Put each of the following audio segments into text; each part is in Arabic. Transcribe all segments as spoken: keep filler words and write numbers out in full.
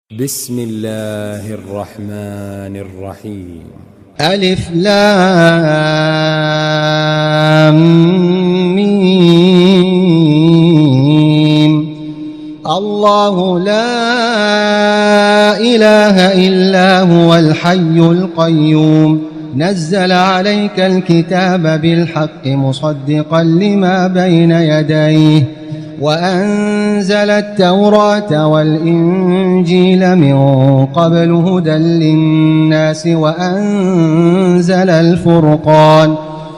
بسم الله الرحمن الرحيم. ألف لام ميم. الله لا إله إلا هو الحي القيوم نزل عليك الكتاب بالحق مصدقا لما بين يديه وأنزل التوراة والإنجيل من قبل هدى للناس وأنزل الفرقان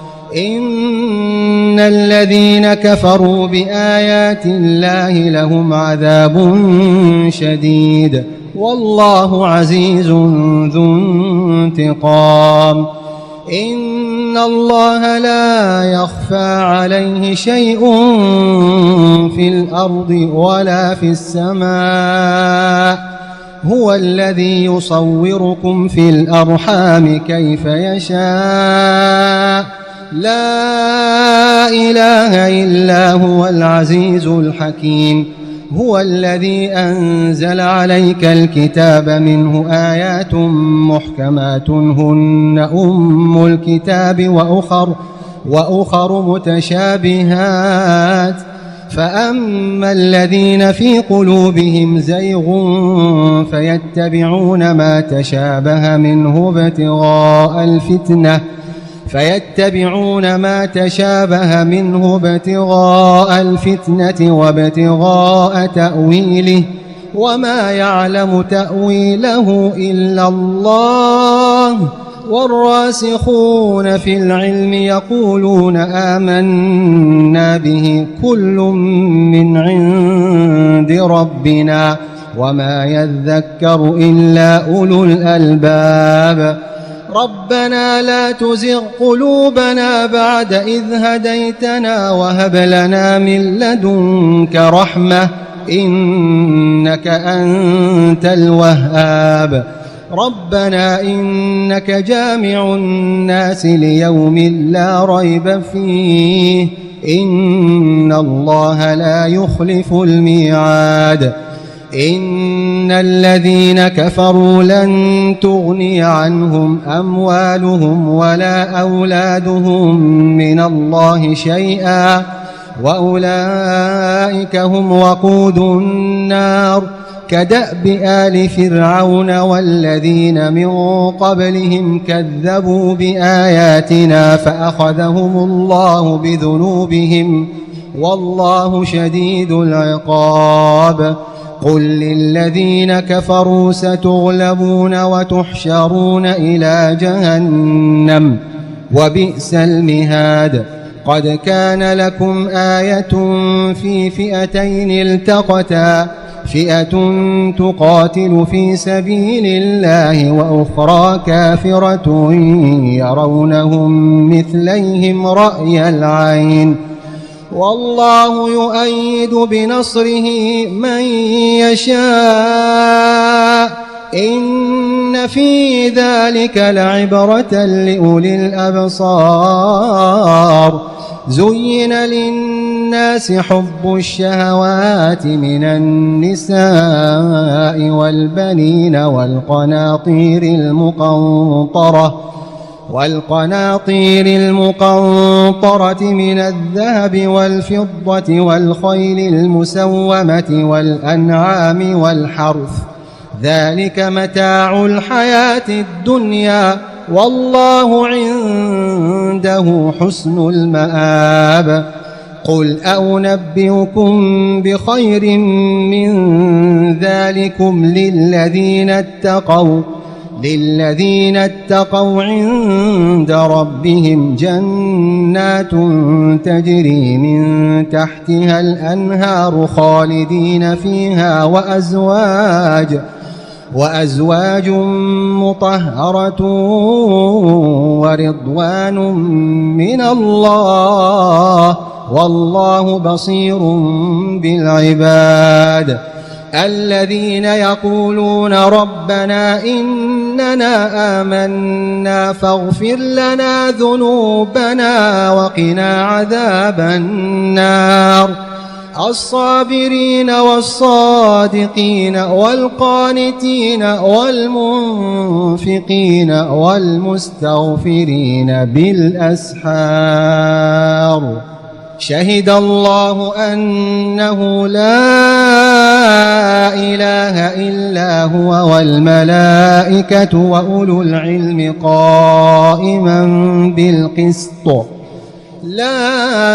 إن الذين كفروا بآيات الله لهم عذاب شديد والله عزيز ذو انتقام. إن الله لا يخفى عليه شيء في الأرض ولا في السماء هو الذي يصوركم في الأرحام كيف يشاء لا إله إلا هو العزيز الحكيم. هو الذي أنزل عليك الكتاب منه آيات محكمات هن أم الكتاب وأخر, وأخر متشابهات فأما الذين في قلوبهم زيغ فيتبعون ما تشابه منه ابتغاء الفتنة فيتبعون ما تشابه منه ابتغاء الفتنة وابتغاء تأويله وما يعلم تأويله إلا الله والراسخون في العلم يقولون آمنا به كل من عند ربنا وما يذكر إلا أولو الألباب. ربنا لا تزغ قلوبنا بعد إذ هديتنا وهب لنا من لدنك رحمة إنك أنت الوهاب. ربنا إنك جامع الناس ليوم لا ريب فيه إن الله لا يخلف الميعاد. إن الذين كفروا لن تغني عنهم أموالهم ولا أولادهم من الله شيئا وأولئك هم وقود النار كدأب آل فرعون والذين من قبلهم كذبوا بآياتنا فأخذهم الله بذنوبهم والله شديد العقاب. قل للذين كفروا ستغلبون وتحشرون إلى جهنم وبئس المهاد. قد كان لكم آية في فئتين التقتا فئة تقاتل في سبيل الله وأخرى كافرة يرونهم مثليهم رأي العين والله يؤيد بنصره من يشاء إن في ذلك لعبرة لأولي الأبصار. زين للناس حب الشهوات من النساء والبنين والقناطير المقنطرة والقناطير المقنطرة من الذهب والفضة والخيل المسومة والأنعام والحرث ذلك متاع الحياة الدنيا والله عنده حسن المآب. قل أنبئكم بخير من ذلكم للذين اتقوا للذين اتقوا عند ربهم جنات تجري من تحتها الأنهار خالدين فيها وأزواج وأزواج مطهرة ورضوان من الله والله بصير بالعباد. الذين يقولون ربنا إننا آمنا فاغفر لنا ذنوبنا وقنا عذاب النار. الصابرين والصادقين والقانتين والمنفقين والمستغفرين بالأسحار شهد الله أنه لا إله إلا هو والملائكة وأولو العلم قائما بالقسط لا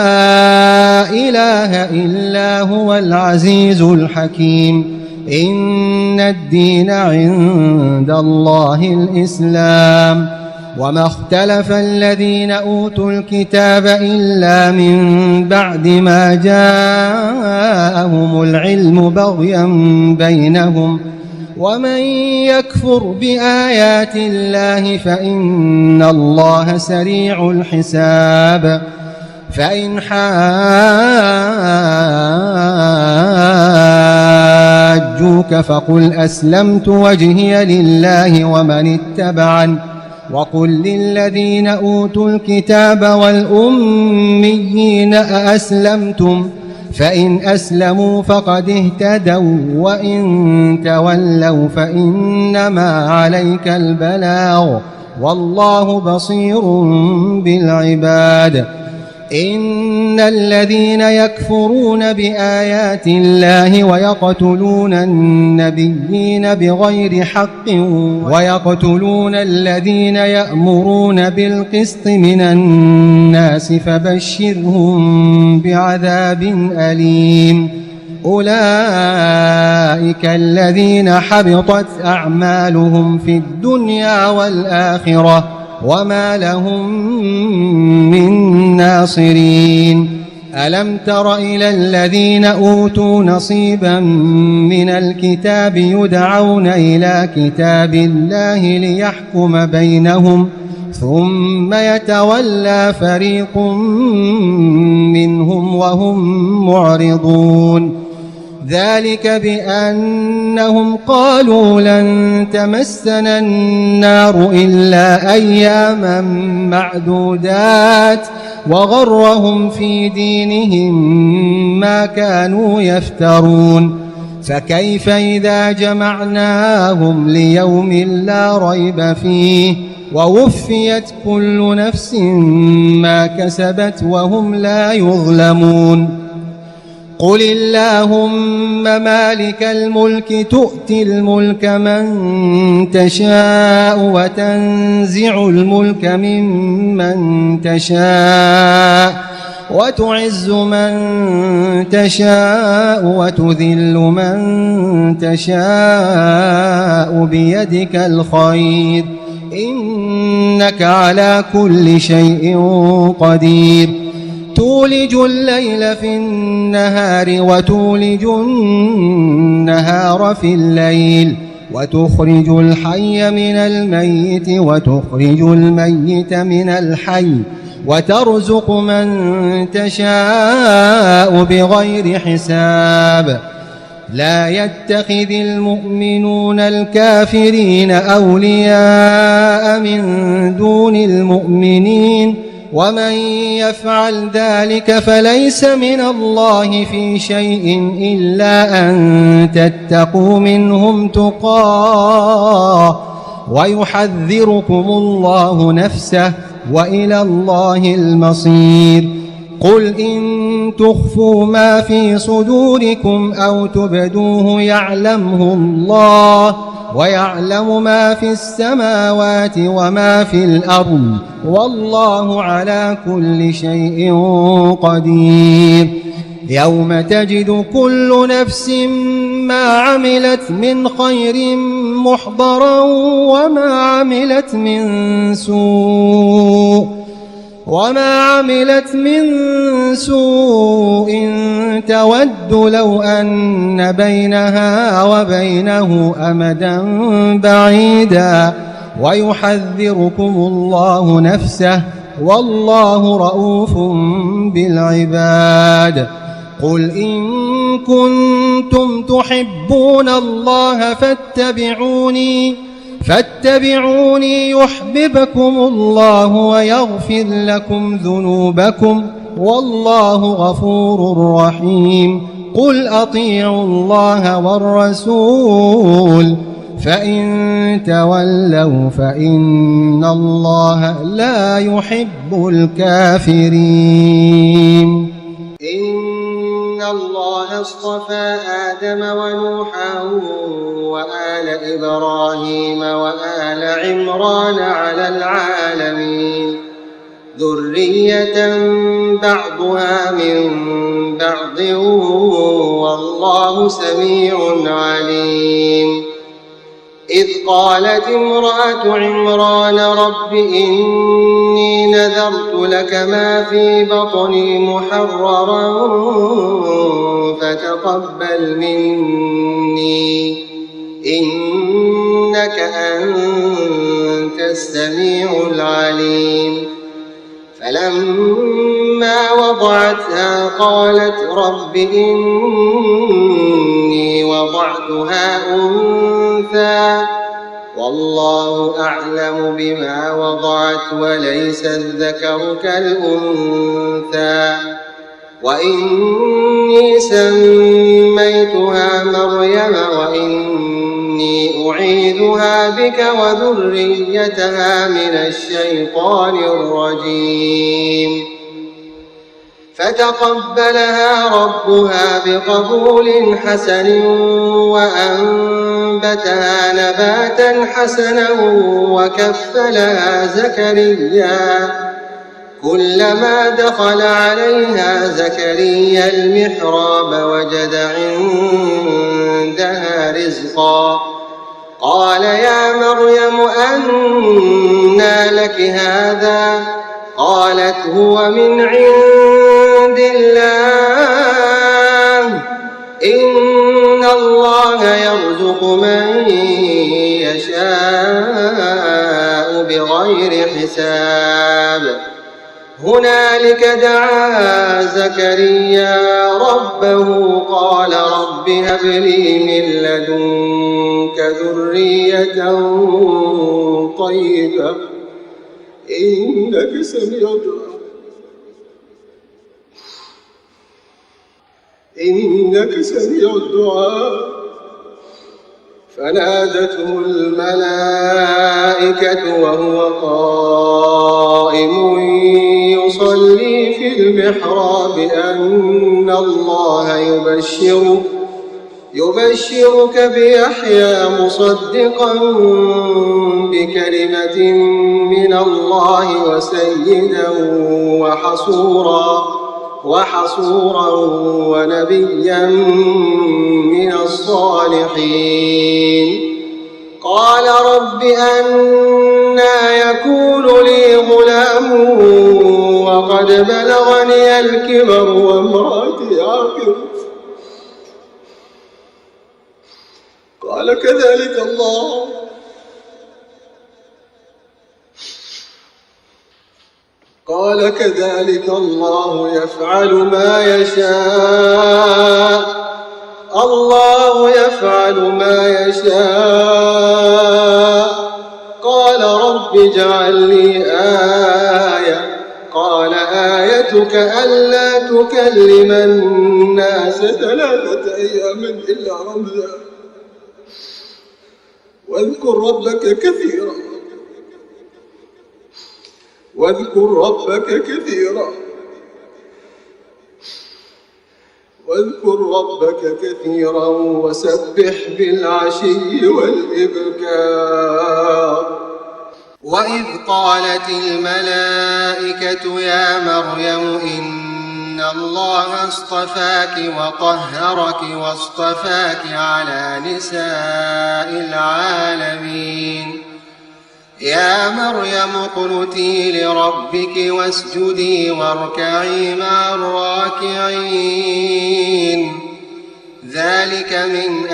إله إلا هو العزيز الحكيم إن الدين عند الله الإسلام وما اختلف الذين أوتوا الكتاب إلا من بعد ما جاءهم العلم بغيا بينهم ومن يكفر بآيات الله فإن الله سريع الحساب فإن حاجوك فقل أسلمت وجهي لله ومن اتبعني وقل للذين أوتوا الكتاب والأميين أأسلمتم فإن أسلموا فقد اهتدوا وإن تولوا فإنما عليك البلاغ والله بصير بالعباد إن الذين يكفرون بآيات الله ويقتلون النبيين بغير حق ويقتلون الذين يأمرون بالقسط من الناس فبشرهم بعذاب أليم أولئك الذين حبطت أعمالهم في الدنيا والآخرة وما لهم من ناصرين ألم تر إلى الذين أوتوا نصيبا من الكتاب يدعون إلى كتاب الله ليحكم بينهم ثم يتولى فريق منهم وهم معرضون ذلك بأنهم قالوا لن تمسنا النار إلا أياما معدودات وغرهم في دينهم ما كانوا يفترون فكيف إذا جمعناهم ليوم لا ريب فيه ووفيت كل نفس ما كسبت وهم لا يظلمون قل اللهم مالك الملك تؤتي الملك من تشاء وتنزع الملك ممن تشاء وتعز من تشاء وتذل من تشاء بيدك الخير إنك على كل شيء قدير تولج الليل في النهار وتولج النهار في الليل وتخرج الحي من الميت وتخرج الميت من الحي وترزق من تشاء بغير حساب لا يتخذ المؤمنون الكافرين أولياء من دون المؤمنين ومن يفعل ذلك فليس من الله في شيء إلا أن تتقوا منهم تقاه ويحذركم الله نفسه وإلى الله المصير قل إن تخفوا ما في صدوركم أو تبدوه يعلمه الله ويعلم ما في السماوات وما في الأرض والله على كل شيء قدير يوم تجد كل نفس ما عملت من خير محضرا وما عملت من سوء وما عملت من سوء تود لو أن بينها وبينه أمدا بعيدا ويحذركم الله نفسه والله رؤوف بالعباد قل إن كنتم تحبون الله فاتبعوني فاتبعوني يحببكم الله ويغفر لكم ذنوبكم والله غفور رحيم قل أطيعوا الله والرسول فإن تولوا فإن الله لا يحب الكافرين. إن الله اصطفى آدم ونوحا وآل إبراهيم وآل عمران على العالمين ذرية بعضها من بعض والله سميع عليم. إذ قالت امرأة عمران رب إني نذرت لك ما في بطني محررا فتقبل مني إنك أنت السميع العليم. فلما وضعتها قالت رب إني وضعتها أنثى والله أعلم بما وضعت وليس الذكر كالأنثى وإني سميتها مريم وإني أعيذها بك وذريتها من الشيطان الرجيم. فتقبلها ربها بقبول حسن وأنبتها نباتا حسنا وكفلها زكريا كلما دخل عليها زكريا المحراب وجد عندها رزقا قال يا مريم أنى لك هذا قالت هو من عند الله إن الله يرزق من يشاء بغير حساب. هنالك دعا زكريا ربه قال رب هب لي من لدنك ذرية طيبة إنك سميع الدعاء إنك سميع الدعاء. فنادته الملائكة وهو قائم يصلي في المحراب أن الله يبشرك يبشرك بيحيى مصدقا بكلمة من الله وسيدا وحصورا وحصورا ونبيا من الصالحين. قال رب أنى يكون لي غلام وقد بلغني الكبر وامرأتي عاقر قال كذلك الله قال كذلك الله يفعل ما يشاء الله يفعل ما يشاء. قال رب اجعل لي آية قال آيتك ألا تكلم الناس ثلاثة أيام إلا رمزا واذكر ربك كثيرا واذكر ربك كثيرا واذكر ربك كثيرا وسبح بالعشي والإبكار. وإذ قالت الملائكة يا مريم إن الله اصطفاك وطهرك واصطفاك على نساء العالمين. يا مريم اقنتي لربك واسجدي واركعي مع الراكعين. ذلك من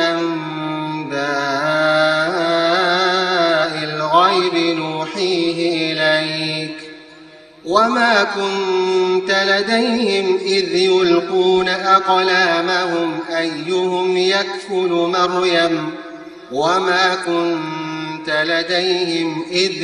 أنباء الغيب نوحيه إليك وما كنت لديهم إذ يلقون أقلامهم أيهم يكفل مريم وما كنت لديهم إذ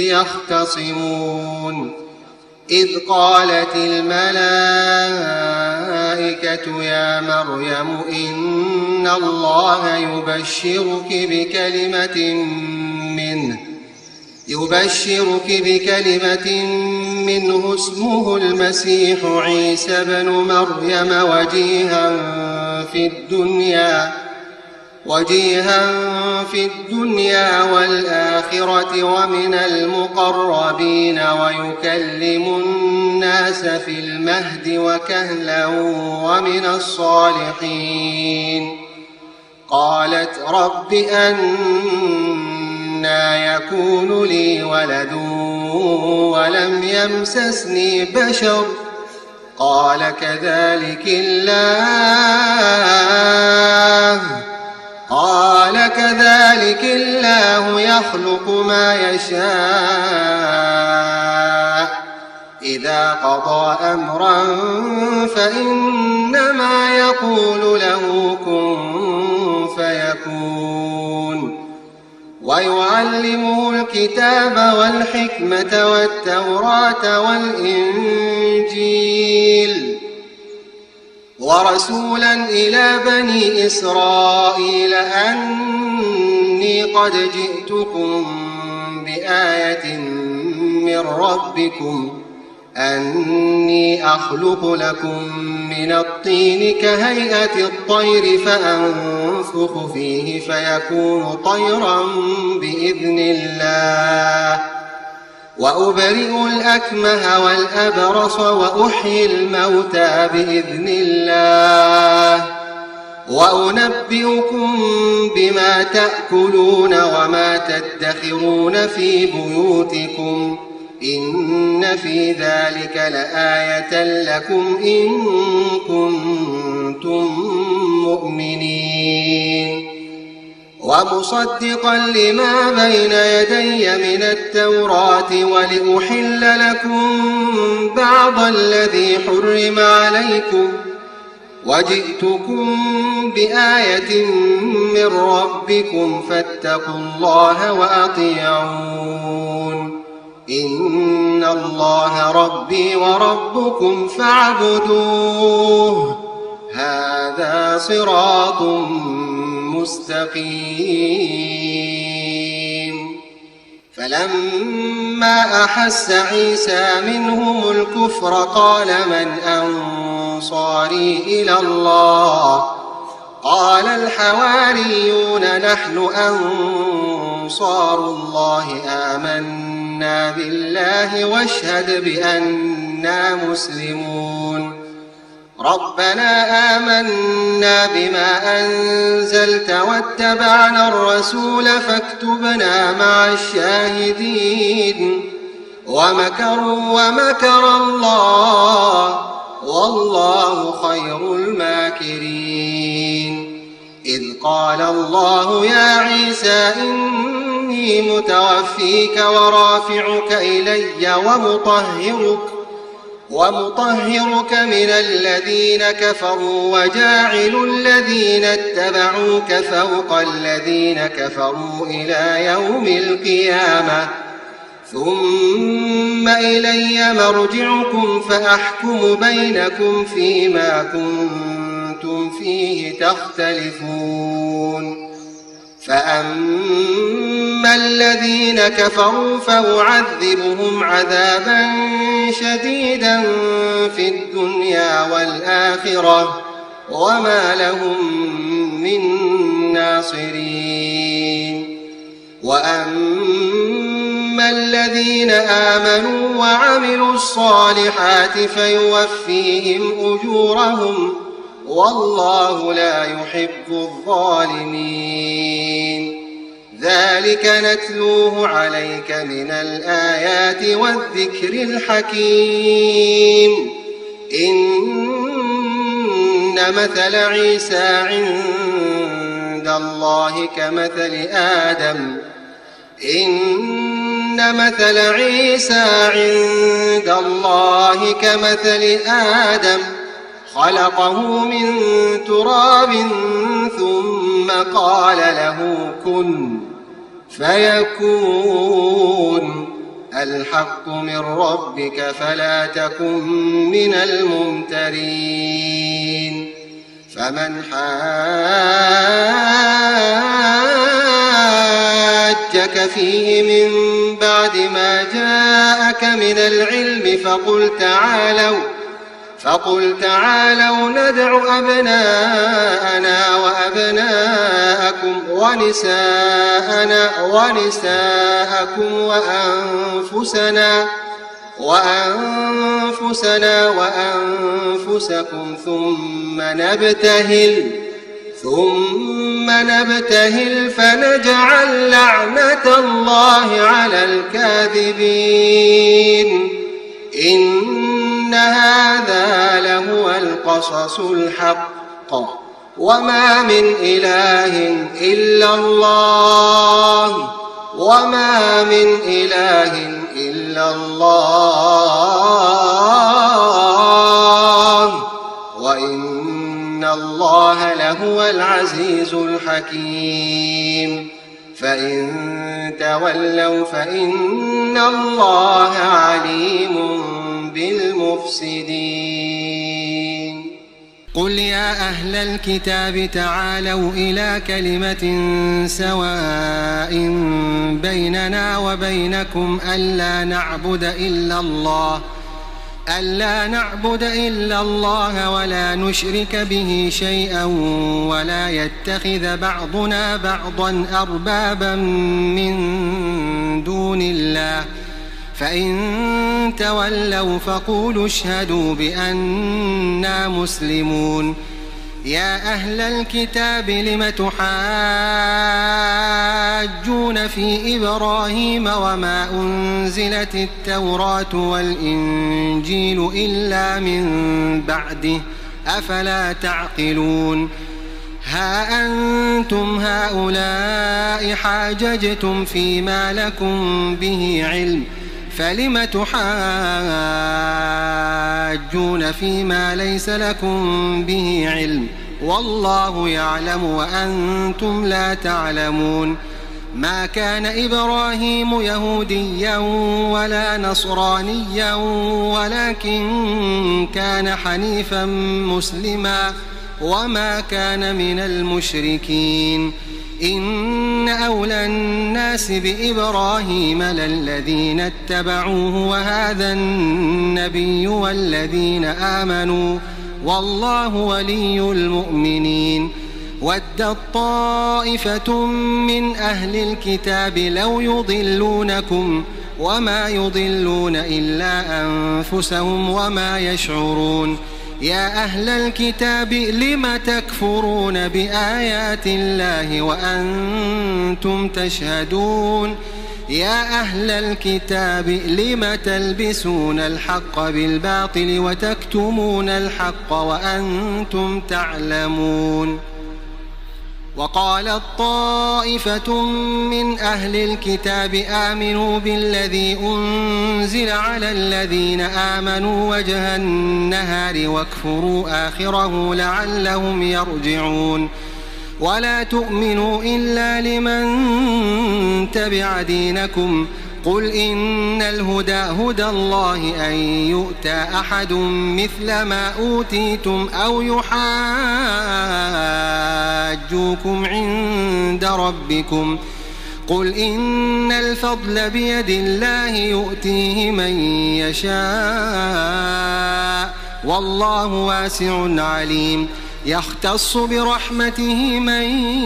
يختصمون. إذ قالت الملائكة الملائكة يا مريم إن الله يبشرك بكلمة منه يبشرك بكلمة منه اسمه المسيح عيسى بن مريم وجيها في الدنيا وجيها في الدنيا والآخرة ومن المقربين ويكلم الناس في المهد وكهلا ومن الصالحين. قالت رب أنى يكون لي ولد ولم يمسسني بشر قال كذلك الله قال كذلك الله يخلق ما يشاء إذا قضى أمرا فإنما يقول له كن فيكون. ويعلمه الكتاب والحكمة والتوراة والإنجيل ورسولا إلى بني إسرائيل أني قد جئتكم بآية من ربكم أني أخلق لكم من الطين كهيئة الطير فأنفخ فيه فيكون طيرا بإذن الله وأبرئ الأكمه والأبرص وأحيي الموتى بإذن الله وأنبئكم بما تأكلون وما تدخرون في بيوتكم إن في ذلك لآية لكم إن كنتم مؤمنين. ومصدقا لما بين يدي من التوراة ولأحل لكم بعض الذي حرم عليكم وجئتكم بآية من ربكم فاتقوا الله وأطيعون إن الله ربي وربكم فاعبدوه هذا صراط مستقيم. فلما أحس عيسى منهم الكفر قال من أنصاري إلى الله قال الحواريون نحن أنصار الله آمنا بالله واشهد بأننا مسلمون. ربنا آمنا بما أنزلت واتبعنا الرسول فاكتبنا مع الشاهدين. ومكروا ومكر الله والله خير الماكرين. إذ قال الله يا عيسى إني متوفيك ورافعك إلي ومطهرك ومطهرك من الذين كفروا وجاعل الذين اتبعوك فوق الذين كفروا إلى يوم القيامة ثم إلي مرجعكم فأحكم بينكم فيما كنتم فيه تختلفون. فأما الذين كفروا فأعذبهم عذابا شديدا في الدنيا والآخرة وما لهم من ناصرين. وأما الذين آمنوا وعملوا الصالحات فيوفيهم أجورهم والله لا يحب الظالمين. ذلك نتلوه عليك من الآيات والذكر الحكيم. إن مثل عيسى عند الله كمثل آدم إن مثل عيسى عند الله كمثل آدم خلقه من تراب ثم قال له كن فيكون. الحق من ربك فلا تكن من الممترين فمن حاجك فيه من بعد ما جاءك من العلم فقل تعالوا فقل تعالوا ندع أبناءنا وأبناءكم ونساءنا ونساءكم وأنفسنا وأنفسنا وأنفسكم ثم نبتهل ثم نبتهل فنجعل لعنة الله على الكاذبين إن هذا لهو القصص الحق وما من إله إلا الله وما من إله إلا الله وإن الله لهو العزيز الحكيم فإن تولوا فإن الله عليم بالمفسدين قل يا أهل الكتاب تعالوا إلى كلمة سواء بيننا وبينكم ألا نعبد إلا الله ألا نعبد إلا الله ولا نشرك به شيئا ولا يتخذ بعضنا بعضا أربابا من دون الله فإن تولوا فقولوا اشهدوا بأننا مسلمون يا أهل الكتاب لم تحاجون في إبراهيم وما أنزلت التوراة والإنجيل إلا من بعده أفلا تعقلون ها أنتم هؤلاء حاججتم فيما لكم به علم فلم تحاجون فيما ليس لكم به علم والله يعلم وأنتم لا تعلمون ما كان إبراهيم يهوديا ولا نصرانيا ولكن كان حنيفا مسلما وما كان من المشركين إن أولى الناس بإبراهيم للذين اتبعوه وهذا النبي والذين آمنوا والله ولي المؤمنين ودت طائفة من أهل الكتاب لو يضلونكم وما يضلون إلا أنفسهم وما يشعرون يا أهل الكتاب لم تكفرون بآيات الله وأنتم تشهدون يا أهل الكتاب لم تلبسون الحق بالباطل وتكتمون الحق وأنتم تعلمون وقالت طائفة من أهل الكتاب آمنوا بالذي أنزل على الذين آمنوا وجه النهار واكفروا آخره لعلهم يرجعون ولا تؤمنوا إلا لمن تبع دينكم قل إن الهدى هدى الله أن يؤتى أحد مثل ما أوتيتم أو يحاجوكم عند ربكم قل إن الفضل بيد الله يؤتيه من يشاء والله واسع عليم يختص برحمته من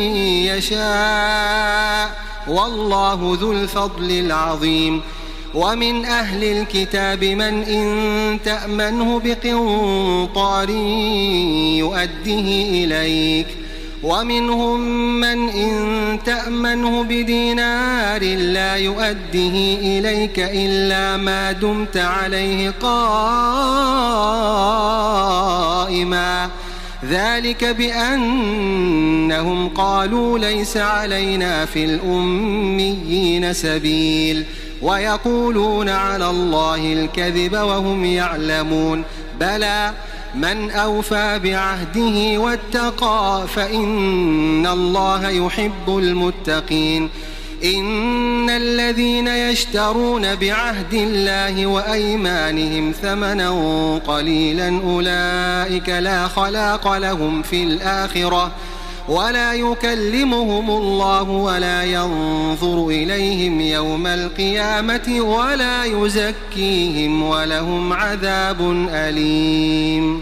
يشاء والله ذو الفضل العظيم ومن أهل الكتاب من إن تأمنه بقنطار يؤديه إليك ومنهم من إن تأمنه بدينار لا يؤديه إليك إلا ما دمت عليه قائما ذلك بأنهم قالوا ليس علينا في الأميين سبيل ويقولون على الله الكذب وهم يعلمون بلى من أوفى بعهده واتقى فإن الله يحب المتقين إن الذين يشترون بعهد الله وأيمانهم ثمنا قليلا أولئك لا خلاق لهم في الآخرة ولا يكلمهم الله ولا ينظر إليهم يوم القيامة ولا يزكيهم ولهم عذاب أليم.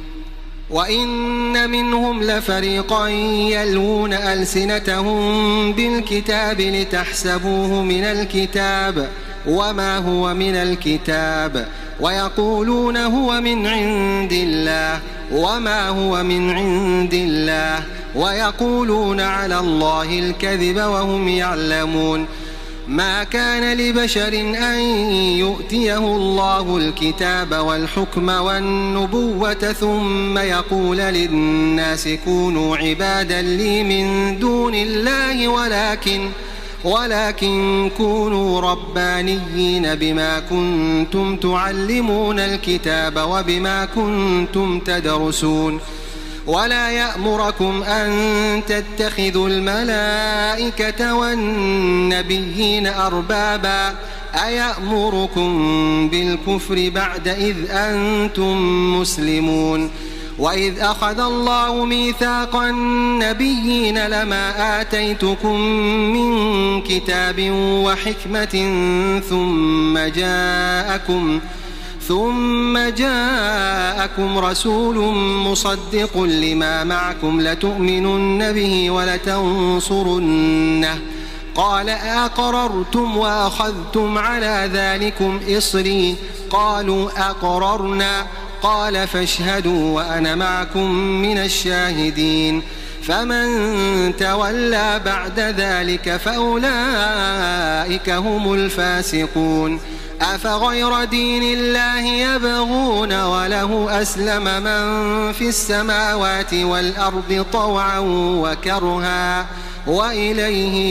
وإن منهم لفريقا يلوون ألسنتهم بالكتاب لتحسبوه من الكتاب وما هو من الكتاب ويقولون هو من عند الله وما هو من عند الله ويقولون على الله الكذب وهم يعلمون. ما كان لبشر أن يؤتيه الله الكتاب والحكم والنبوة ثم يقول للناس كونوا عبادا لي من دون الله ولكن ولكن كونوا ربانيين بما كنتم تعلمون الكتاب وبما كنتم تدرسون. ولا يأمركم أن تتخذوا الملائكة والنبيين أربابا أيأمركم بالكفر بعد إذ أنتم مسلمون. وإذ أخذ الله ميثاق النبيين لما آتيتكم من كتاب وحكمة ثم جاءكم ثم جاءكم رسول مصدق لما معكم لتؤمنن به ولتنصرنه قال أقررتم وأخذتم على ذلكم إصري قالوا أقررنا قال فاشهدوا وأنا معكم من الشاهدين. فمن تولى بعد ذلك فأولئك هم الفاسقون. أفغير دين الله يبغون وله أسلم من في السماوات والأرض طوعا وكرها وإليه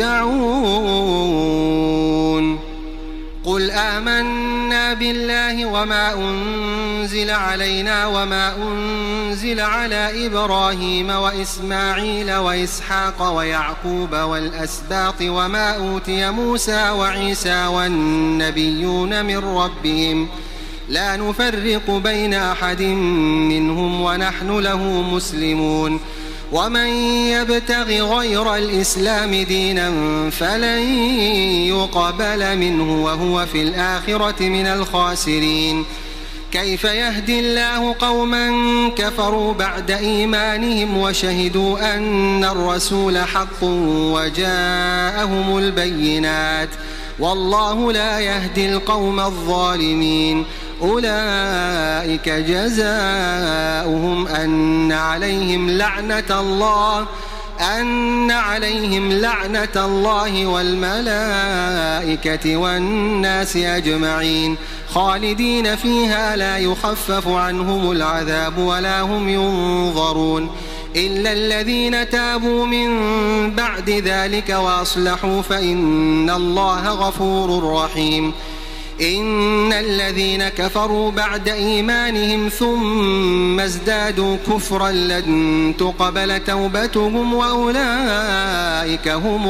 يرجعون. قل آمنا بالله وما أنزل علينا وما أنزل على إبراهيم وإسماعيل وإسحاق ويعقوب والأسباط وما أوتي موسى وعيسى والنبيون من ربهم لا نفرق بين أحد منهم ونحن له مسلمون. ومن يبتغ غير الإسلام دينا فلن يقبل منه وهو في الآخرة من الخاسرين. كيف يهدي الله قوما كفروا بعد إيمانهم وشهدوا أن الرسول حق وجاءهم البينات والله لا يهدي القوم الظالمين. أولئك جزاؤهم أن عليهم لعنة الله أن عليهم لعنة الله والملائكة والناس أجمعين خالدين فيها لا يخفف عنهم العذاب ولا هم ينظرون إلا الذين تابوا من بعد ذلك وأصلحوا فإن الله غفور رحيم. إن الذين كفروا بعد إيمانهم ثم ازدادوا كفرا لن تقبل توبتهم وأولئك هم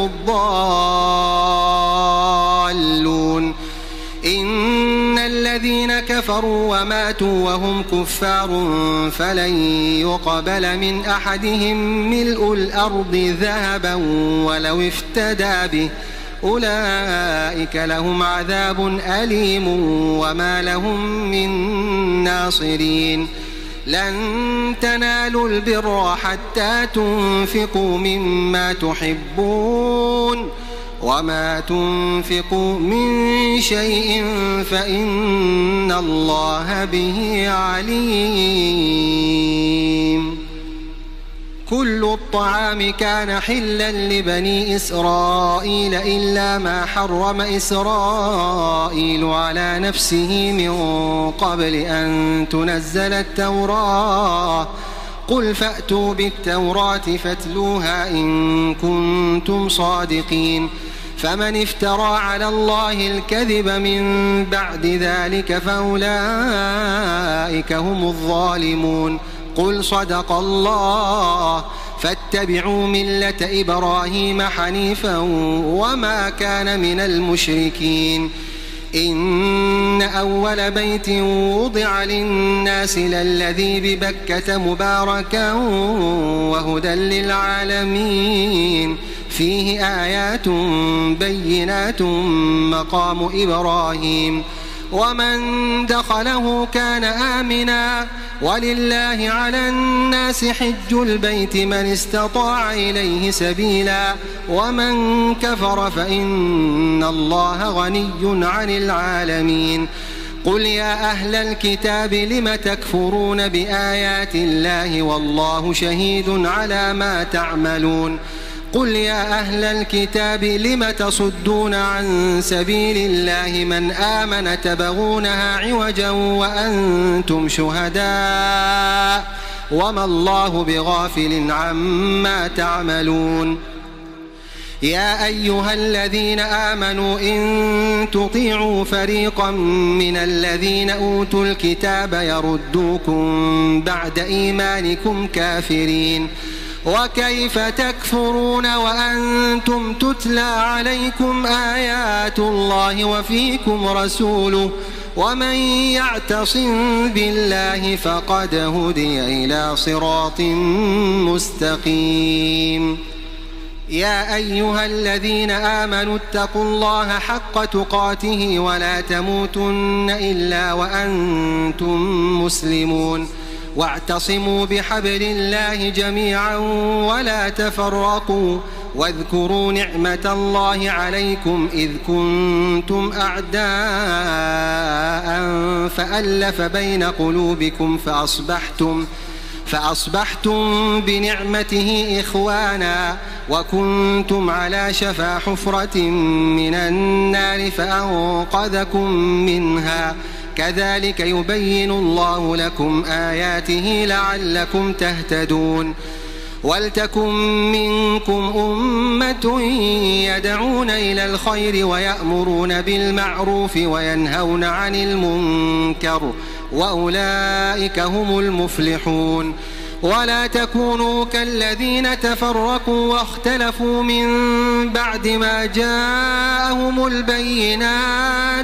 الضالون. إن الذين كفروا وماتوا وهم كفار فلن يقبل من أحدهم ملء الأرض ذهبا ولو افتدى به أولئك لهم عذاب أليم وما لهم من ناصرين. لن تنالوا البر حتى تنفقوا مما تحبون وما تنفقوا من شيء فإن الله به عليم. كل الطعام كان حلا لبني إسرائيل إلا ما حرم إسرائيل على نفسه من قبل أن تنزل التوراة قل فأتوا بالتوراة فاتلوها إن كنتم صادقين. فمن افترى على الله الكذب من بعد ذلك فأولئك هم الظالمون. قل صدق الله فاتبعوا ملة إبراهيم حنيفا وما كان من المشركين. إن أول بيت وضع للناس للذي ببكة مباركا وهدى للعالمين فيه آيات بينات مقام إبراهيم ومن دخله كان آمنا ولله على الناس حج البيت من استطاع إليه سبيلا ومن كفر فإن الله غني عن العالمين. قل يا أهل الكتاب لم تكفرون بآيات الله والله شهيد على ما تعملون. قل يا أهل الكتاب لم تصدون عن سبيل الله من آمن تبغونها عوجا وأنتم شهداء وما الله بغافل عما تعملون. يا أيها الذين آمنوا إن تطيعوا فريقا من الذين أوتوا الكتاب يردوكم بعد إيمانكم كافرين وكيف تكفرون وأنتم تتلى عليكم آيات الله وفيكم رسوله ومن يعتصم بالله فقد هدي إلى صراط مستقيم. يا أيها الذين آمنوا اتقوا الله حق تقاته ولا تموتن إلا وأنتم مسلمون واعتصموا بحبل الله جميعا ولا تفرقوا واذكروا نعمة الله عليكم إذ كنتم أعداء فألف بين قلوبكم فأصبحتم فأصبحتم بنعمته إخوانا وكنتم على شفا حفرة من النار فأنقذكم منها كذلك يبين الله لكم آياته لعلكم تهتدون. ولتكن منكم أمة يدعون إلى الخير ويأمرون بالمعروف وينهون عن المنكر وأولئك هم المفلحون. ولا تكونوا كالذين تفرقوا واختلفوا من بعد ما جاءهم البينات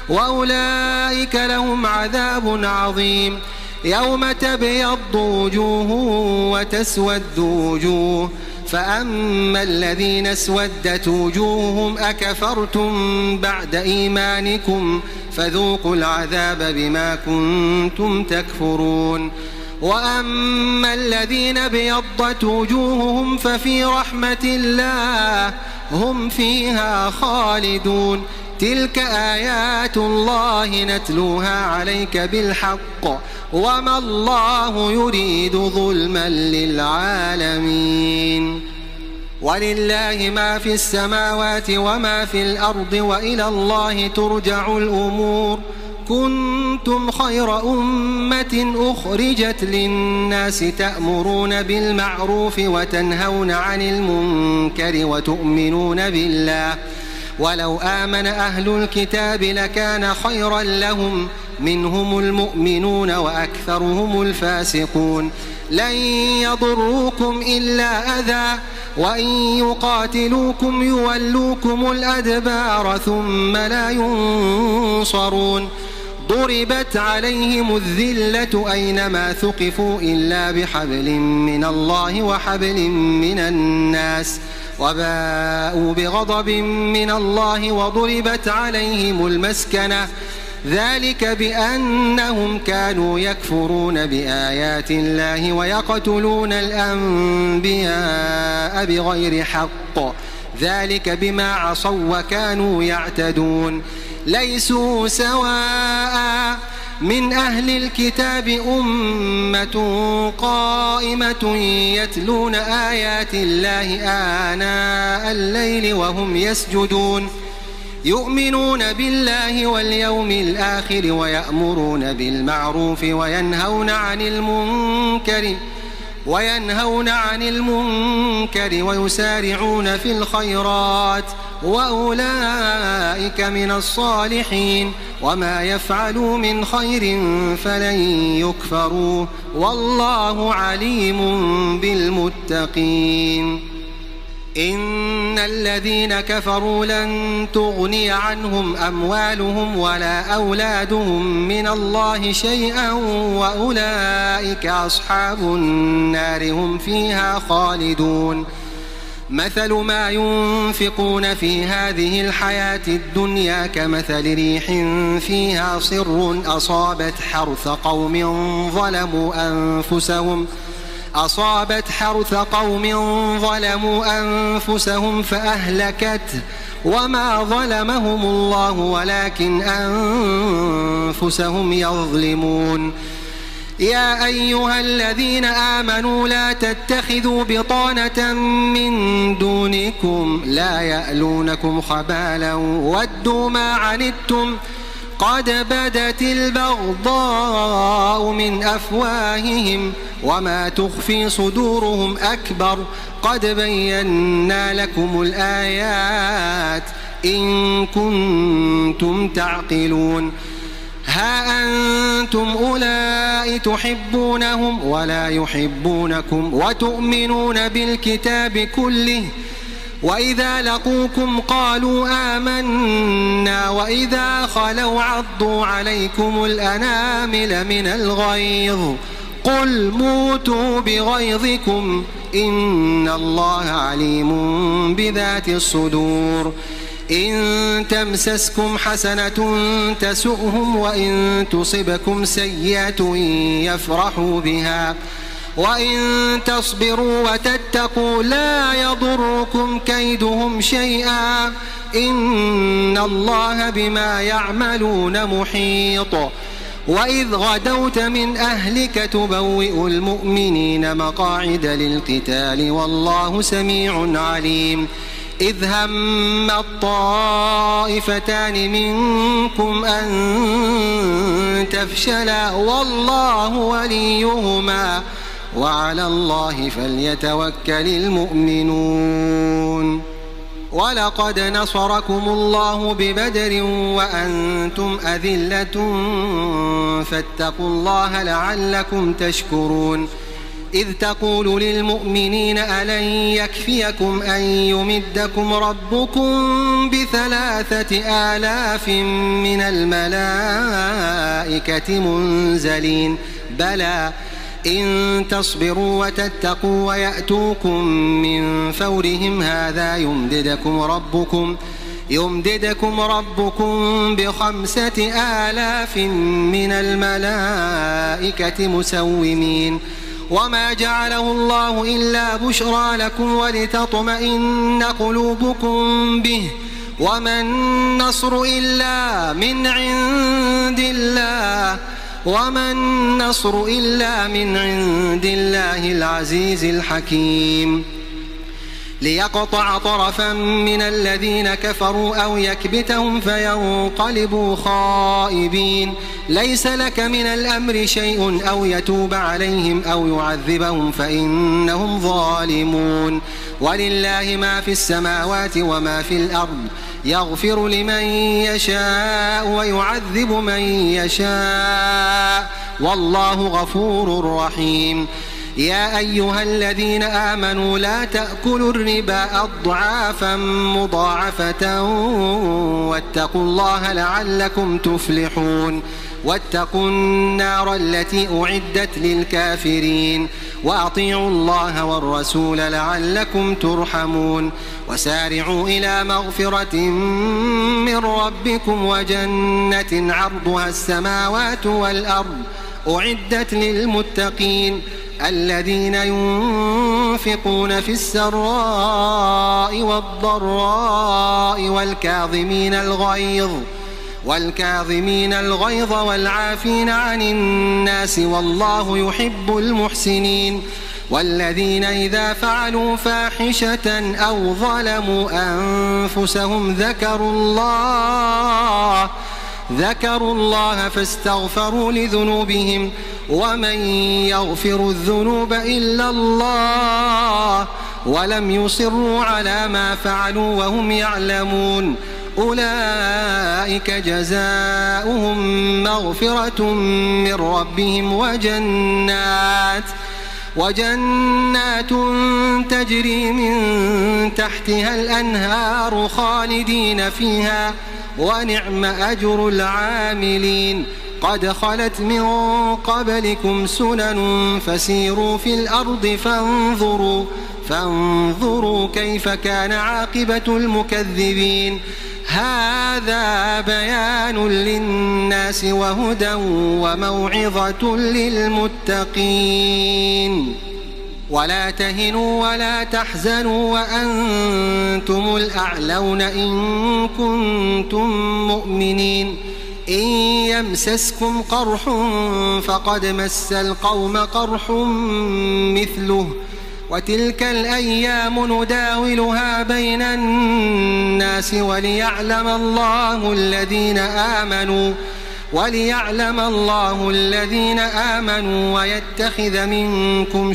وأولئك لهم عذاب عظيم. يوم تبيض وجوه وتسود وجوه فأما الذين اسودت وجوههم أكفرتم بعد إيمانكم فذوقوا العذاب بما كنتم تكفرون. وأما الذين ابيضت وجوههم ففي رحمة الله هم فيها خالدون. تلك آيات الله نتلوها عليك بالحق وما الله يريد ظلما للعالمين. ولله ما في السماوات وما في الأرض وإلى الله ترجع الأمور. كنتم خير أمة أخرجت للناس تأمرون بالمعروف وتنهون عن المنكر وتؤمنون بالله ولو آمن أهل الكتاب لكان خيرا لهم منهم المؤمنون وأكثرهم الفاسقون. لن يضروكم إلا أذى وإن يقاتلوكم يولوكم الأدبار ثم لا ينصرون. ضربت عليهم الذلة أينما ثقفوا إلا بحبل من الله وحبل من الناس وباءوا بغضب من الله وضربت عليهم المسكنة ذلك بأنهم كانوا يكفرون بآيات الله ويقتلون الأنبياء بغير حق ذلك بما عصوا وكانوا يعتدون. ليسوا سواء من أهل الكتاب أمة قائمة يتلون آيات الله آناء الليل وهم يسجدون يؤمنون بالله واليوم الآخر ويأمرون بالمعروف وينهون عن المنكر وينهون عن المنكر ويسارعون في الخيرات وأولئك من الصالحين. وما يفعلوا من خير فلن يكفروه والله عليم بالمتقين. إن الذين كفروا لن تغني عنهم أموالهم ولا أولادهم من الله شيئا وأولئك أصحاب النار هم فيها خالدون. مثل ما ينفقون في هذه الحياة الدنيا كمثل ريح فيها صر أصابت حرث قوم ظلموا أنفسهم أصابت حرث قوم ظلموا أنفسهم فأهلكته وما ظلمهم الله ولكن أنفسهم يظلمون. يا أيها الذين آمنوا لا تتخذوا بطانة من دونكم لا يألونكم خبالا ودوا ما عنتم قد بدت البغضاء من أفواههم وما تخفي صدورهم أكبر قد بينا لكم الآيات إن كنتم تعقلون. ها أنتم أولئك تحبونهم ولا يحبونكم وتؤمنون بالكتاب كله وإذا لقوكم قالوا آمنا وإذا خلوا عضوا عليكم الأنامل من الغيظ قل موتوا بغيظكم إن الله عليم بذات الصدور. إن تمسسكم حسنة تسؤهم وإن تصبكم سيئة يفرحوا بها وإن تصبروا وتتقوا لا يضركم كيدهم شيئا إن الله بما يعملون محيط. وإذ غدوت من أهلك تبوئ المؤمنين مقاعد للقتال والله سميع عليم. إذ هم الطائفتان منكم أن تفشلا والله وليهما وعلى الله فليتوكل المؤمنون. ولقد نصركم الله ببدر وأنتم أذلة فاتقوا الله لعلكم تشكرون. إذ تقول للمؤمنين ألن يكفيكم أن يمدكم ربكم بثلاثة آلاف من الملائكة منزلين بلى إن تصبروا وتتقوا ويأتوكم من فورهم هذا يمددكم ربكم يمددكم ربكم بخمسة آلاف من الملائكة مسومين. وما جعله الله إلا بشرى لكم ولتطمئن قلوبكم به وما النصر إلا من عند الله وما النصر إلا من عند الله العزيز الحكيم. ليقطع طرفا من الذين كفروا أو يكبتهم فينقلبوا خائبين ليس لك من الأمر شيء أو يتوب عليهم أو يعذبهم فإنهم ظالمون. ولله ما في السماوات وما في الأرض يغفر لمن يشاء ويعذب من يشاء والله غفور رحيم. يا أيها الذين آمنوا لا تأكلوا الربا أضعافا مضاعفة واتقوا الله لعلكم تفلحون. واتقوا النار التي أعدت للكافرين وأطيعوا الله والرسول لعلكم ترحمون. وسارعوا إلى مغفرة من ربكم وجنة عرضها السماوات والأرض أعدت للمتقين الذين ينفقون في السراء والضراء والكاظمين الغيظ والكاظمين الغيظ والعافين عن الناس والله يحب المحسنين. والذين إذا فعلوا فاحشة أو ظلموا أنفسهم ذكروا الله ذكروا الله فاستغفروا لذنوبهم ومن يغفر الذنوب إلا الله ولم يصروا على ما فعلوا وهم يعلمون أولئك جزاؤهم مغفرة من ربهم وجنات وجنات تجري من تحتها الأنهار خالدين فيها ونعم أجر العاملين. قد خلت من قبلكم سنن فسيروا في الأرض فانظروا فانظروا كيف كان عاقبة المكذبين. هذا بيان للناس وهدى وموعظة للمتقين. ولا تهنوا ولا تحزنوا وأنتم الأعلون إن كنتم مؤمنين. إن يمسسكم قرح فقد مس القوم قرح مثله وتلك الأيام نداولها بين الناس وليعلم الله الذين آمنوا وليعلم الله الذين آمنوا ويتخذ منكم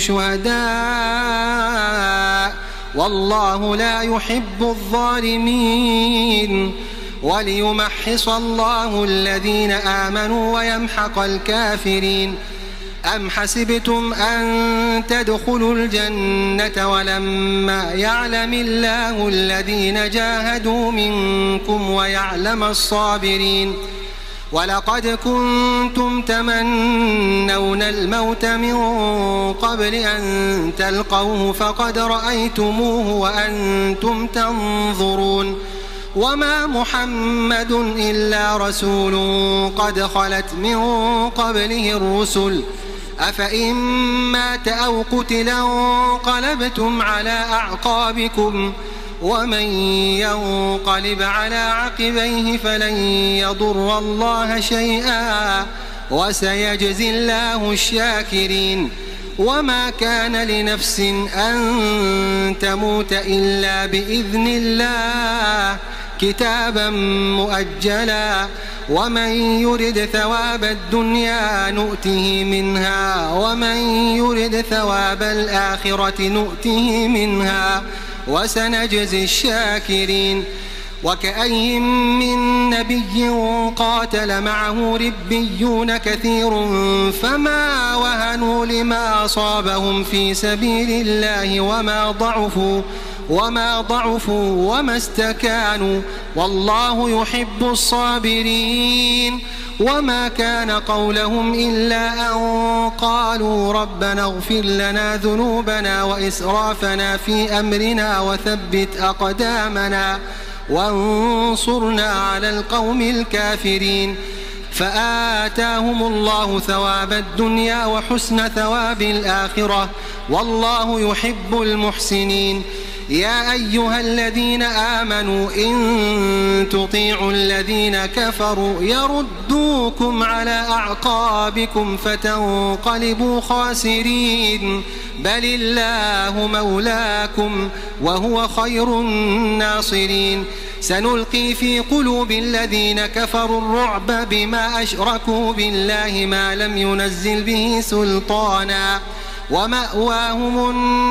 شهداء والله لا يحب الظالمين. وليمحص الله الذين آمنوا ويمحق الكافرين. أم حسبتم أن تدخلوا الجنة ولما يعلم الله الذين جاهدوا منكم ويعلم الصابرين. ولقد كنتم تمنون الموت من قبل أن تلقوه فقد رأيتموه وأنتم تنظرون. وما محمد إلا رسول قد خلت من قبله الرسل أفإن مات أو قتل انقلبتم على أعقابكم ومن ينقلب على عقبيه فلن يضر الله شيئا وسيجزي الله الشاكرين. وما كان لنفس أن تموت إلا بإذن الله كتابا مؤجلا ومن يرد ثواب الدنيا نؤته منها ومن يرد ثواب الآخرة نؤته منها وسنجزي الشاكرين. وكأي من نبي قاتل معه ربيون كثير فما وهنوا لما أصابهم في سبيل الله وما ضعفوا وما ضعفوا وما استكانوا والله يحب الصابرين. وما كان قولهم إلا أن قالوا ربنا اغفر لنا ذنوبنا وإسرافنا في أمرنا وثبت أقدامنا وانصرنا على القوم الكافرين. فآتاهم الله ثواب الدنيا وحسن ثواب الآخرة والله يحب المحسنين. يا أيها الذين آمنوا إن تطيعوا الذين كفروا يردوكم على أعقابكم فتنقلبوا خاسرين بل الله مولاكم وهو خير الناصرين. سنلقي في قلوب الذين كفروا الرعب بما أشركوا بالله ما لم ينزل به سلطانا ومأواهم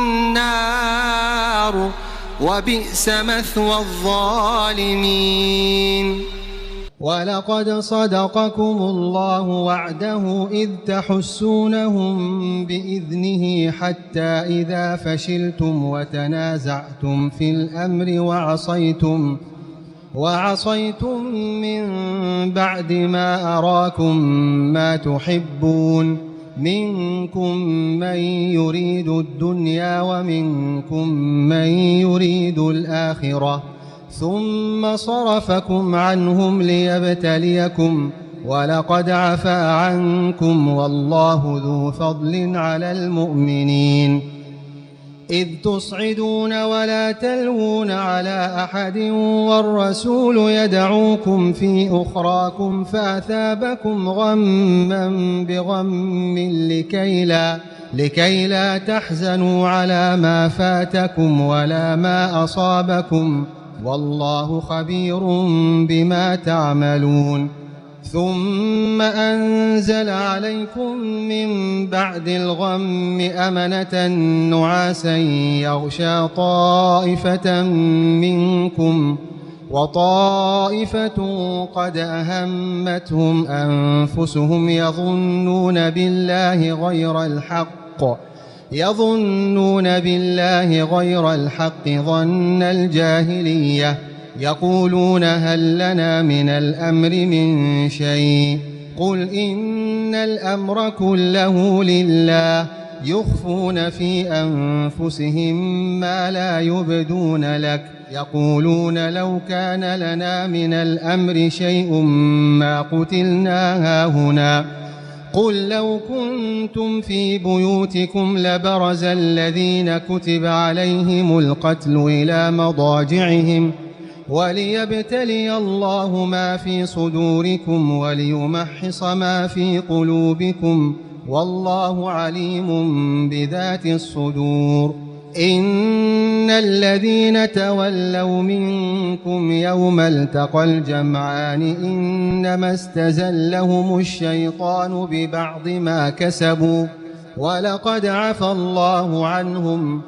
النار وبئس مثوى الظالمين. ولقد صدقكم الله وعده إذ تحسونهم بإذنه حتى إذا فشلتم وتنازعتم في الأمر وعصيتم وعصيتم من بعد ما أراكم ما تحبون منكم من يريد الدنيا ومنكم من يريد الآخرة ثم صرفكم عنهم ليبتليكم ولقد عفا عنكم والله ذو فضل على المؤمنين. إذ تصعدون ولا تلوون على أحد والرسول يدعوكم في أخراكم فأثابكم غما بغم لكي لا, لكي لا تحزنوا على ما فاتكم ولا ما أصابكم والله خبير بما تعملون. ثم أنزل عليكم من بعد الغم أمنة نعاسا يغشى طائفة منكم وطائفة قد أهمتهم أنفسهم يظنون بالله غير الحق يظنون بالله غير الحق ظن الجاهلية يقولون هل لنا من الأمر من شيء قل إن الأمر كله لله يخفون في أنفسهم ما لا يبدون لك يقولون لو كان لنا من الأمر شيء ما قتلنا هاهنا قل لو كنتم في بيوتكم لبرز الذين كتب عليهم القتل إلى مضاجعهم وليبتلي الله ما في صدوركم وليمحص ما في قلوبكم والله عليم بذات الصدور إن الذين تولوا منكم يوم التقى الجمعان إنما استزلهم الشيطان ببعض ما كسبوا ولقد عفى الله عنهم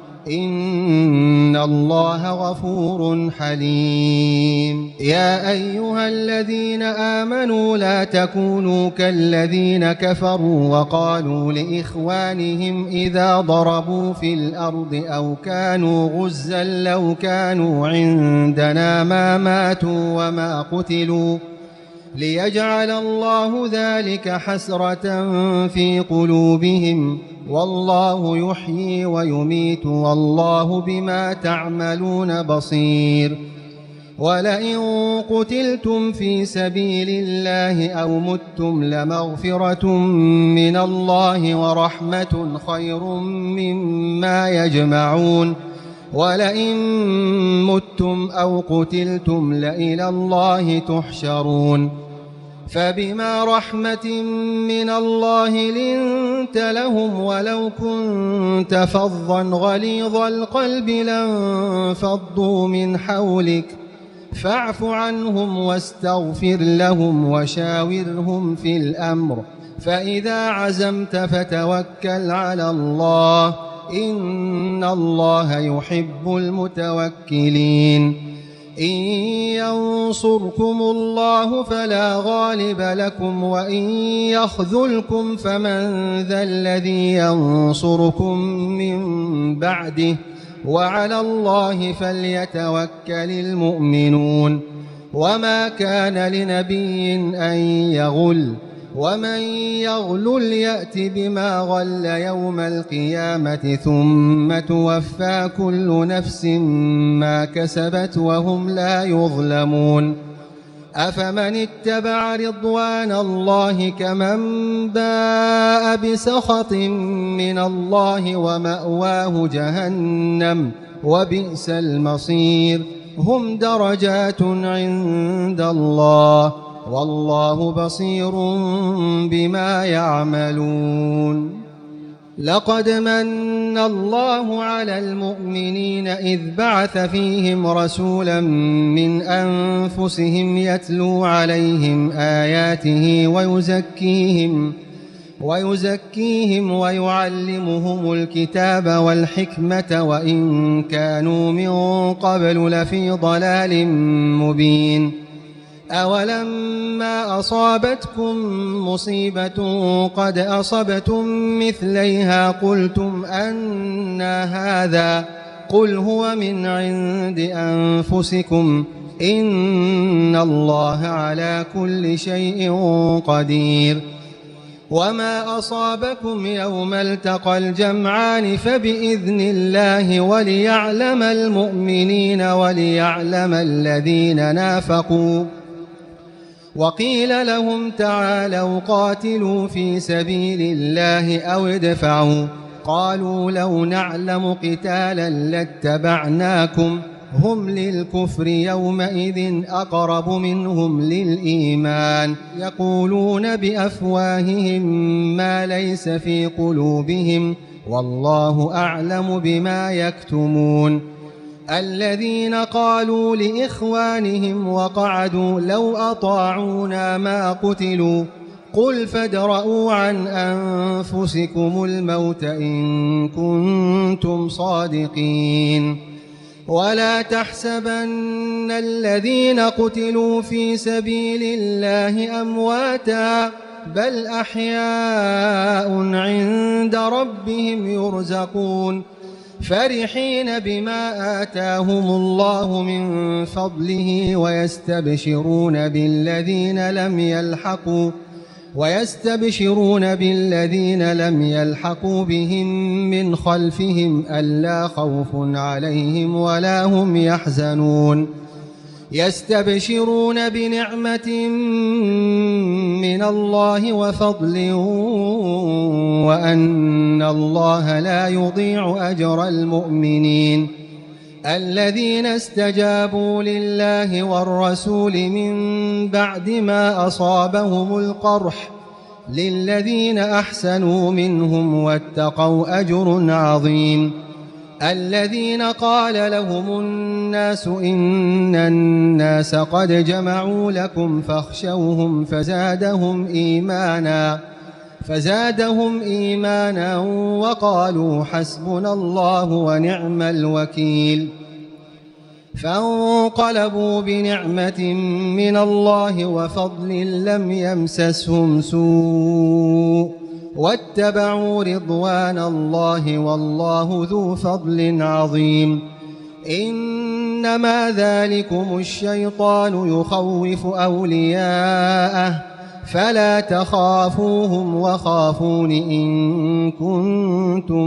إن الله غفور حليم يا أيها الذين آمنوا لا تكونوا كالذين كفروا وقالوا لإخوانهم إذا ضربوا في الأرض أو كانوا غزا لو كانوا عندنا ما ماتوا وما قتلوا ليجعل الله ذلك حسرة في قلوبهم والله يحيي ويميت والله بما تعملون بصير ولئن قتلتم في سبيل الله أو متم لمغفرة من الله ورحمة خير مما يجمعون ولئن متم أو قتلتم لإلى الله تحشرون فبما رحمة من الله لنت لهم ولو كنت فظا غليظ القلب لانفضوا من حولك فاعف عنهم واستغفر لهم وشاورهم في الأمر فإذا عزمت فتوكل على الله إن الله يحب المتوكلين إن ينصركم الله فلا غالب لكم وإن يخذلكم فمن ذا الذي ينصركم من بعده وعلى الله فليتوكل المؤمنون وما كان لنبي أن يغل ومن يغلل يأت بما غل يوم القيامة ثم توفى كل نفس ما كسبت وهم لا يظلمون أفمن اتبع رضوان الله كمن باء بسخط من الله ومأواه جهنم وبئس المصير هم درجات عند الله والله بصير بما يعملون لقد من الله على المؤمنين إذ بعث فيهم رسولا من أنفسهم يتلو عليهم آياته ويزكيهم ويزكيهم ويعلمهم الكتاب والحكمة وإن كانوا من قبل لفي ضلال مبين أولما أصابتكم مصيبة قد أصبتم مثليها قلتم أنى هذا قل هو من عند أنفسكم إن الله على كل شيء قدير وما أصابكم يوم التقى الجمعان فبإذن الله وليعلم المؤمنين وليعلم الذين نافقوا وقيل لهم تعالوا قاتلوا في سبيل الله أو ادفعوا قالوا لو نعلم قتالا لاتبعناكم هم للكفر يومئذ أقرب منهم للإيمان يقولون بأفواههم ما ليس في قلوبهم والله أعلم بما يكتمون الذين قالوا لإخوانهم وقعدوا لو أطاعونا ما قتلوا قل فادرءوا عن أنفسكم الموت إن كنتم صادقين ولا تحسبن الذين قتلوا في سبيل الله أمواتا بل أحياء عند ربهم يرزقون فرحين بما آتاهم الله من فضله ويستبشرون بالذين لم يلحقوا ويستبشرون بالذين لم يلحقوا بهم من خلفهم ألا خوف عليهم ولا هم يحزنون يستبشرون بنعمة من الله وفضل وأن الله لا يضيع أجر المؤمنين الذين استجابوا لله والرسول من بعد ما أصابهم القرح للذين أحسنوا منهم واتقوا أجر عظيم الذين قال لهم الناس إن الناس قد جمعوا لكم فاخشوهم فزادهم إيمانا فزادهم إيمانا وقالوا حسبنا الله ونعم الوكيل فانقلبوا بنعمة من الله وفضل لم يمسسهم سوء واتبعوا رضوان الله والله ذو فضل عظيم إنما ذلكم الشيطان يخوف أولياءه فلا تخافوهم وخافون إن كنتم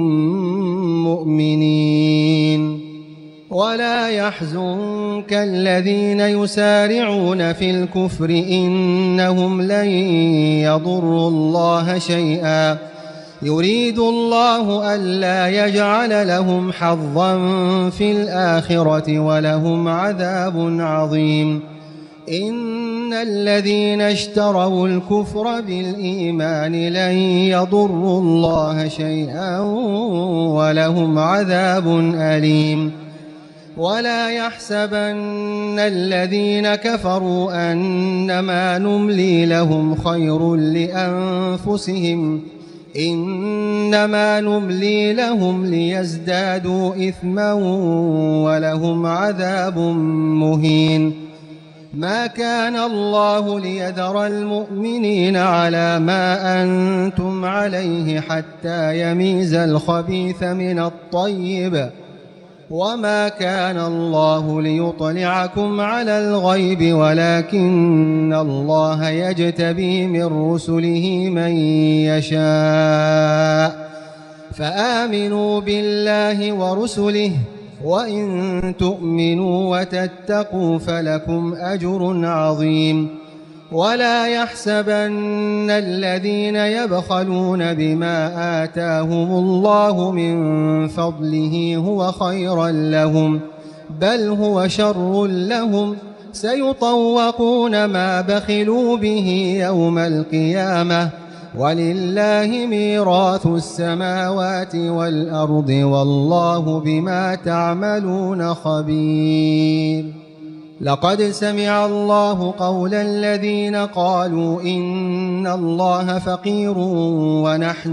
مؤمنين ولا يحزنك الذين يسارعون في الكفر إنهم لن يضروا الله شيئا يريد الله ألا يجعل لهم حظا في الآخرة ولهم عذاب عظيم إن الذين اشتروا الكفر بالإيمان لن يضروا الله شيئا ولهم عذاب أليم ولا يحسبن الذين كفروا أنما نملي لهم خير لأنفسهم إنما نملي لهم ليزدادوا إثما ولهم عذاب مهين ما كان الله ليذر المؤمنين على ما أنتم عليه حتى يميز الخبيث من الطيب وما كان الله ليطلعكم على الغيب ولكن الله يجتبي من رسله من يشاء فآمنوا بالله ورسله وإن تؤمنوا وتتقوا فلكم أجر عظيم ولا يحسبن الذين يبخلون بما آتاهم الله من فضله هو خيرا لهم بل هو شر لهم سيطوقون ما بخلوا به يوم القيامة ولله ميراث السماوات والأرض والله بما تعملون خبير لقد سمع الله قول الذين قالوا إن الله فقير ونحن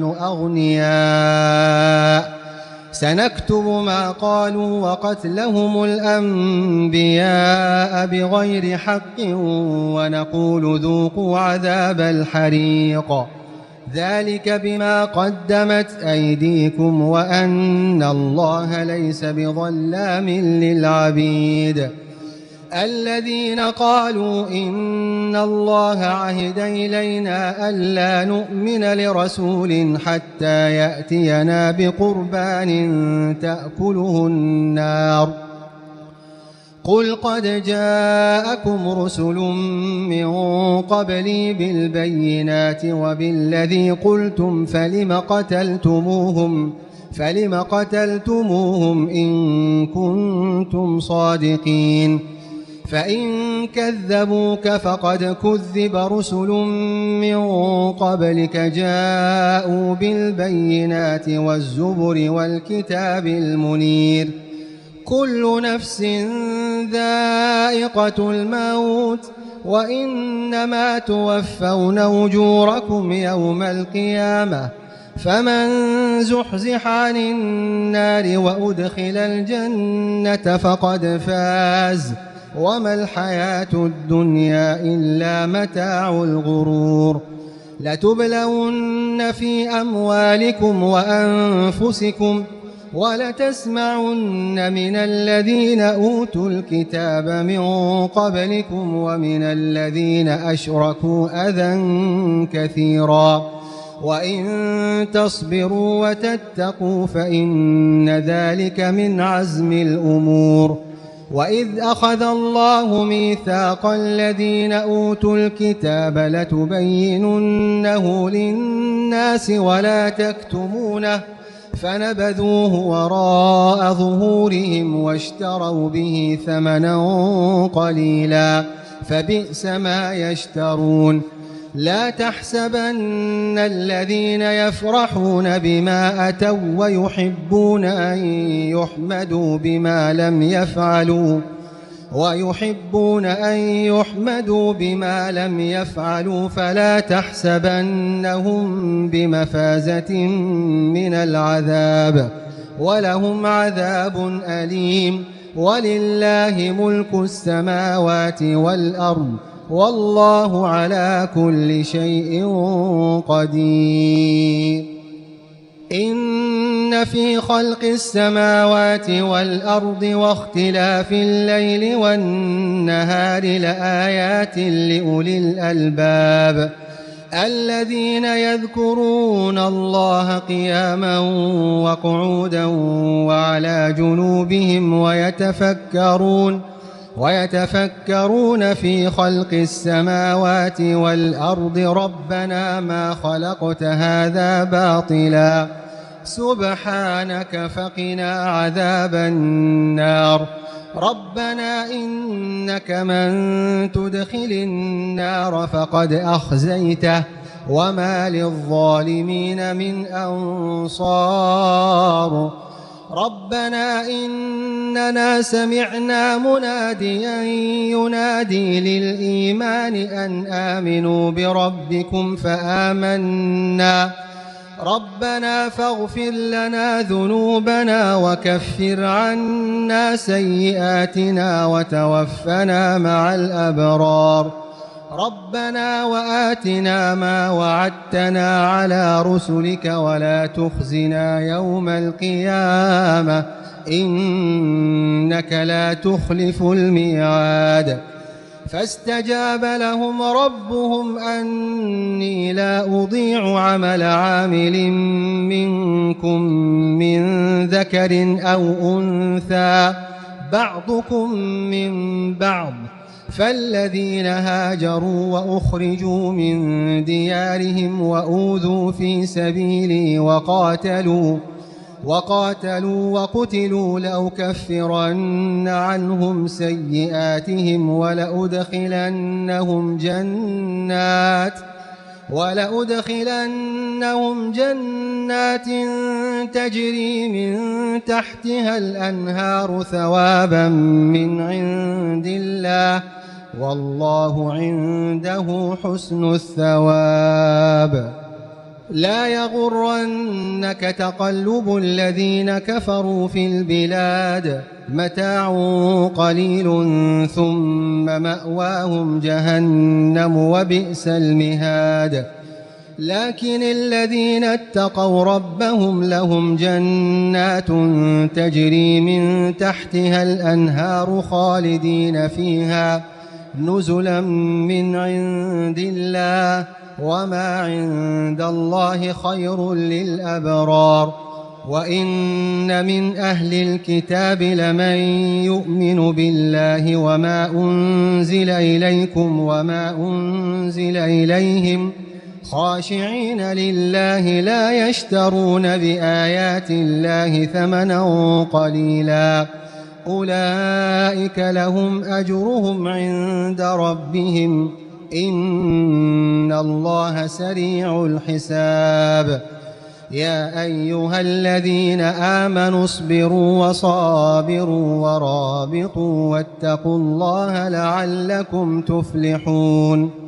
أغنياء سنكتب ما قالوا وقتلهم الأنبياء بغير حق ونقول ذوقوا عذاب الحريق ذلك بما قدمت أيديكم وأن الله ليس بظلام للعبيد الذين قالوا إن الله عهد إلينا ألا نؤمن لرسول حتى يأتينا بقربان تأكله النار قل قد جاءكم رسل من قبلي بالبينات وبالذي قلتم فلم قتلتموهم فلم قتلتموهم إن كنتم صادقين فإن كذبوك فقد كذب رسل من قبلك جاءوا بالبينات والزبر والكتاب المنير كل نفس ذائقة الموت وإنما توفون أجوركم يوم القيامة فمن زحزح عن النار وأدخل الجنة فقد فاز وما الحياة الدنيا إلا متاع الغرور لتبلون في أموالكم وأنفسكم ولتسمعن من الذين أوتوا الكتاب من قبلكم ومن الذين أشركوا أذى كثيرا وإن تصبروا وتتقوا فإن ذلك من عزم الأمور وإذ أخذ الله ميثاق الذين أوتوا الكتاب لتبيننه للناس ولا تكتمونه فنبذوه وراء ظهورهم واشتروا به ثمنا قليلا فبئس ما يشترون لا تحسبن الذين يفرحون بما أتوا ويحبون أن يحمدوا بما لم يفعلوا ويحبون أن يحمدوا بما لم يفعلوا فلا تحسبنهم بمفازة من العذاب ولهم عذاب أليم ولله ملك السماوات والأرض والله على كل شيء قدير إن في خلق السماوات والأرض واختلاف الليل والنهار لآيات لأولي الألباب الذين يذكرون الله قياما وقعودا وعلى جنوبهم ويتفكرون ويتفكرون في خلق السماوات والأرض ربنا ما خلقت هذا باطلا سبحانك فقنا عذاب النار ربنا إنك من تدخل النار فقد أخزيته وما للظالمين من أنصار ربنا إننا سمعنا مناديا ينادي للإيمان أن آمنوا بربكم فآمنا ربنا فاغفر لنا ذنوبنا وكفر عنا سيئاتنا وتوفنا مع الأبرار ربنا وآتنا ما وعدتنا على رسلك ولا تخزنا يوم القيامة إنك لا تخلف الميعاد فاستجاب لهم ربهم أني لا أضيع عمل عامل منكم من ذكر أو أنثى بعضكم من بعض فالذين هاجروا وأخرجوا من ديارهم وأوذوا في سبيلي وقاتلوا وقاتلوا وقتلوا لأكفرن عنهم سيئاتهم ولأدخلنهم جنات ولأدخلنهم جنات تجري من تحتها الأنهار ثوابا من عند الله والله عنده حسن الثواب لا يغرنك تقلب الذين كفروا في البلاد متاع قليل ثم مأواهم جهنم وبئس المهاد لكن الذين اتقوا ربهم لهم جنات تجري من تحتها الأنهار خالدين فيها نزلا من عند الله وما عند الله خير للأبرار وإن من أهل الكتاب لمن يؤمن بالله وما أنزل إليكم وما أنزل إليهم خاشعين لله لا يشترون بآيات الله ثمنا قليلا أولئك لهم أجرهم عند ربهم إن الله سريع الحساب يا أيها الذين آمنوا اصبروا وصابروا ورابطوا واتقوا الله لعلكم تفلحون